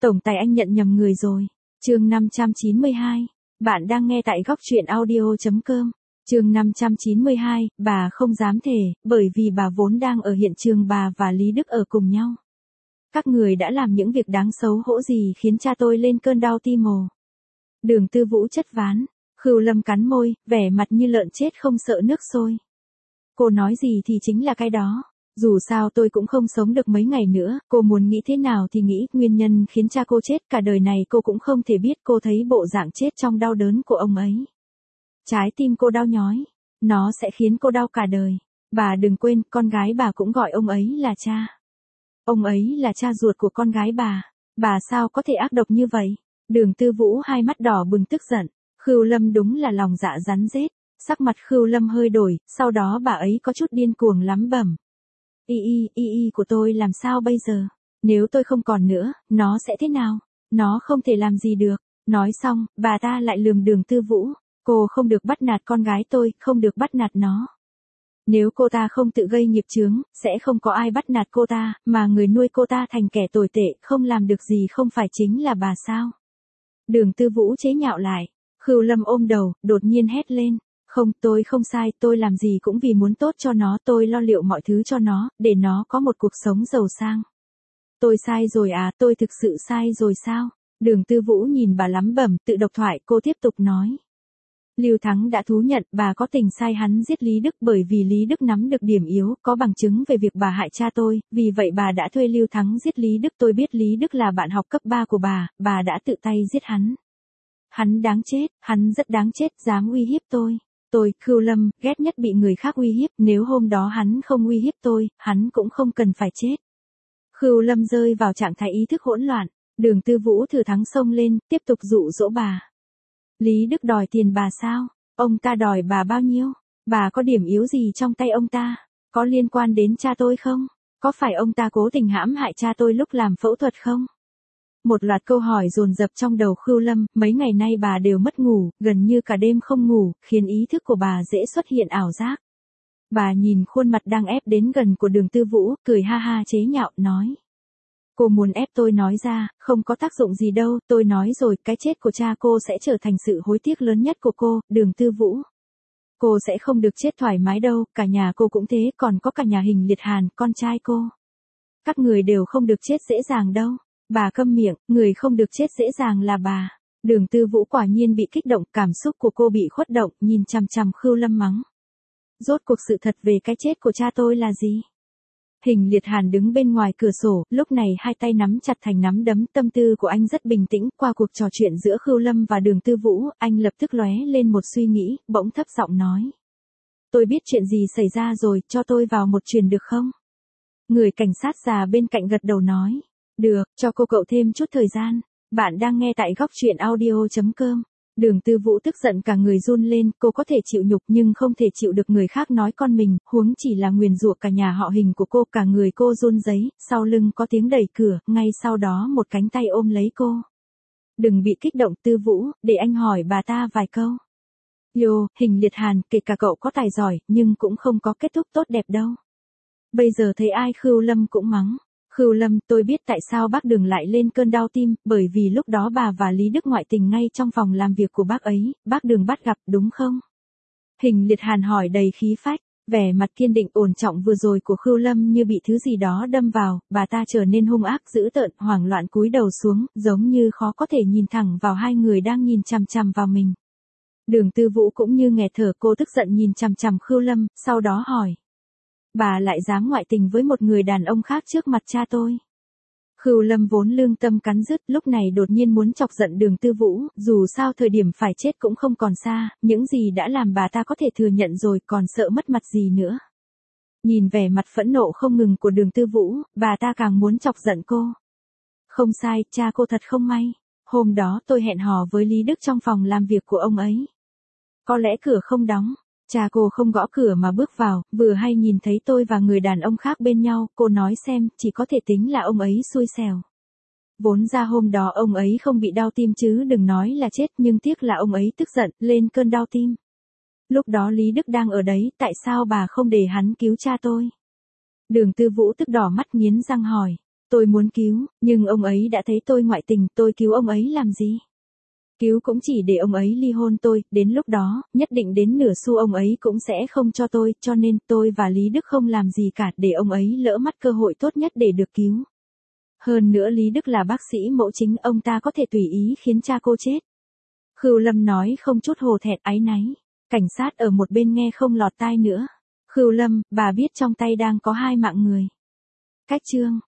Tổng tài anh nhận nhầm người rồi. Chương 592. Bạn đang nghe tại góc truyện audio.com. Chương 592, bà không dám thề, bởi vì bà vốn đang ở hiện trường bà và Lý Đức ở cùng nhau. Các người đã làm những việc đáng xấu hổ gì khiến cha tôi lên cơn đau tim ồ. Đường Tư Vũ chất ván, Khưu Lâm cắn môi, vẻ mặt như lợn chết không sợ nước sôi. Cô nói gì thì chính là cái đó. Dù sao tôi cũng không sống được mấy ngày nữa, cô muốn nghĩ thế nào thì nghĩ, nguyên nhân khiến cha cô chết cả đời này cô cũng không thể biết. Cô thấy bộ dạng chết trong đau đớn của ông ấy. Trái tim cô đau nhói, nó sẽ khiến cô đau cả đời. Bà đừng quên, con gái bà cũng gọi ông ấy là cha. Ông ấy là cha ruột của con gái bà sao có thể ác độc như vậy? Đường Tư Vũ hai mắt đỏ bừng tức giận, Khưu Lâm đúng là lòng dạ rắn rết. Sắc mặt Khưu Lâm hơi đổi, sau đó bà ấy có chút điên cuồng lắm bẩm. Y của tôi làm sao bây giờ? Nếu tôi không còn nữa, nó sẽ thế nào? Nó không thể làm gì được. Nói xong, bà ta lại lườm Đường Tư Vũ. Cô không được bắt nạt con gái tôi, không được bắt nạt nó. Nếu cô ta không tự gây nghiệp chướng, sẽ không có ai bắt nạt cô ta, mà người nuôi cô ta thành kẻ tồi tệ, không làm được gì không phải chính là bà sao? Đường Tư Vũ chế nhạo lại. Khưu Lâm ôm đầu, đột nhiên hét lên. Không, tôi không sai, tôi làm gì cũng vì muốn tốt cho nó, tôi lo liệu mọi thứ cho nó, để nó có một cuộc sống giàu sang. Tôi sai rồi à, tôi thực sự sai rồi sao? Đường Tư Vũ nhìn bà lắm bẩm, tự độc thoại, cô tiếp tục nói. Lưu Thắng đã thú nhận bà có tình sai hắn giết Lý Đức bởi vì Lý Đức nắm được điểm yếu, có bằng chứng về việc bà hại cha tôi, vì vậy bà đã thuê Lưu Thắng giết Lý Đức. Tôi biết Lý Đức là bạn học cấp 3 của bà đã tự tay giết hắn. Hắn đáng chết, hắn rất đáng chết, dám uy hiếp tôi. Tôi, Khưu Lâm, ghét nhất bị người khác uy hiếp, nếu hôm đó hắn không uy hiếp tôi, hắn cũng không cần phải chết. Khưu Lâm rơi vào trạng thái ý thức hỗn loạn, Đường Tư Vũ thừa thắng xông lên, tiếp tục dụ dỗ bà. Lý Đức đòi tiền bà sao? Ông ta đòi bà bao nhiêu? Bà có điểm yếu gì trong tay ông ta? Có liên quan đến cha tôi không? Có phải ông ta cố tình hãm hại cha tôi lúc làm phẫu thuật không? Một loạt câu hỏi dồn dập trong đầu Khưu Lâm, mấy ngày nay bà đều mất ngủ, gần như cả đêm không ngủ, khiến ý thức của bà dễ xuất hiện ảo giác. Bà nhìn khuôn mặt đang ép đến gần của Đường Tư Vũ, cười ha ha chế nhạo, nói. Cô muốn ép tôi nói ra, không có tác dụng gì đâu, tôi nói rồi, cái chết của cha cô sẽ trở thành sự hối tiếc lớn nhất của cô, Đường Tư Vũ. Cô sẽ không được chết thoải mái đâu, cả nhà cô cũng thế, còn có cả nhà Hình Liệt Hàn, con trai cô. Các người đều không được chết dễ dàng đâu. Bà câm miệng, người không được chết dễ dàng là bà. Đường Tư Vũ quả nhiên bị kích động, cảm xúc của cô bị khuất động, nhìn chằm chằm Khưu Lâm mắng. Rốt cuộc sự thật về cái chết của cha tôi là gì? Hình Liệt Hàn đứng bên ngoài cửa sổ, lúc này hai tay nắm chặt thành nắm đấm, tâm tư của anh rất bình tĩnh. Qua cuộc trò chuyện giữa Khưu Lâm và Đường Tư Vũ, anh lập tức lóe lên một suy nghĩ, bỗng thấp giọng nói. Tôi biết chuyện gì xảy ra rồi, cho tôi vào một chuyện được không? Người cảnh sát già bên cạnh gật đầu nói. Được, cho cô cậu thêm chút thời gian. Bạn đang nghe tại góc truyện audio.com. Đường Tư Vũ tức giận cả người run lên, cô có thể chịu nhục nhưng không thể chịu được người khác nói con mình, huống chỉ là nguyền rủa cả nhà họ Hình của cô. Cả người cô run rẩy, sau lưng có tiếng đẩy cửa, ngay sau đó một cánh tay ôm lấy cô. Đừng bị kích động Tư Vũ, để anh hỏi bà ta vài câu. Hình Liệt Hàn, kể cả cậu có tài giỏi, nhưng cũng không có kết thúc tốt đẹp đâu. Bây giờ thấy ai Khưu Lâm cũng mắng. Khưu Lâm, tôi biết tại sao bác Đường lại lên cơn đau tim, bởi vì lúc đó bà và Lý Đức ngoại tình ngay trong phòng làm việc của bác ấy, bác Đường bắt gặp đúng không? Hình Liệt Hàn hỏi đầy khí phách, vẻ mặt kiên định ổn trọng vừa rồi của Khưu Lâm như bị thứ gì đó đâm vào, bà ta trở nên hung ác dữ tợn, hoảng loạn cúi đầu xuống, giống như khó có thể nhìn thẳng vào hai người đang nhìn chằm chằm vào mình. Đường Tư Vũ cũng như nghẹt thở, cô tức giận nhìn chằm chằm Khưu Lâm, sau đó hỏi. Bà lại dám ngoại tình với một người đàn ông khác trước mặt cha tôi. Khưu Lâm vốn lương tâm cắn rứt, lúc này đột nhiên muốn chọc giận Đường Tư Vũ, dù sao thời điểm phải chết cũng không còn xa, những gì đã làm bà ta có thể thừa nhận rồi, còn sợ mất mặt gì nữa. Nhìn vẻ mặt phẫn nộ không ngừng của Đường Tư Vũ, bà ta càng muốn chọc giận cô. Không sai, cha cô thật không may. Hôm đó tôi hẹn hò với Lý Đức trong phòng làm việc của ông ấy. Có lẽ cửa không đóng. Cha cô không gõ cửa mà bước vào, vừa hay nhìn thấy tôi và người đàn ông khác bên nhau, cô nói xem, chỉ có thể tính là ông ấy xui xẻo. Vốn ra hôm đó ông ấy không bị đau tim chứ đừng nói là chết, nhưng tiếc là ông ấy tức giận, lên cơn đau tim. Lúc đó Lý Đức đang ở đấy, tại sao bà không để hắn cứu cha tôi? Đường Tư Vũ tức đỏ mắt nghiến răng hỏi. Tôi muốn cứu, nhưng ông ấy đã thấy tôi ngoại tình, tôi cứu ông ấy làm gì? Cứu cũng chỉ để ông ấy ly hôn tôi, đến lúc đó, nhất định đến nửa xu ông ấy cũng sẽ không cho tôi, cho nên tôi và Lý Đức không làm gì cả để ông ấy lỡ mất cơ hội tốt nhất để được cứu. Hơn nữa Lý Đức là bác sĩ mẫu chính, ông ta có thể tùy ý khiến cha cô chết. Khưu Lâm nói không chút hổ thẹn áy náy. Cảnh sát ở một bên nghe không lọt tai nữa. Khưu Lâm, bà biết trong tay đang có 2 mạng người. Cách chương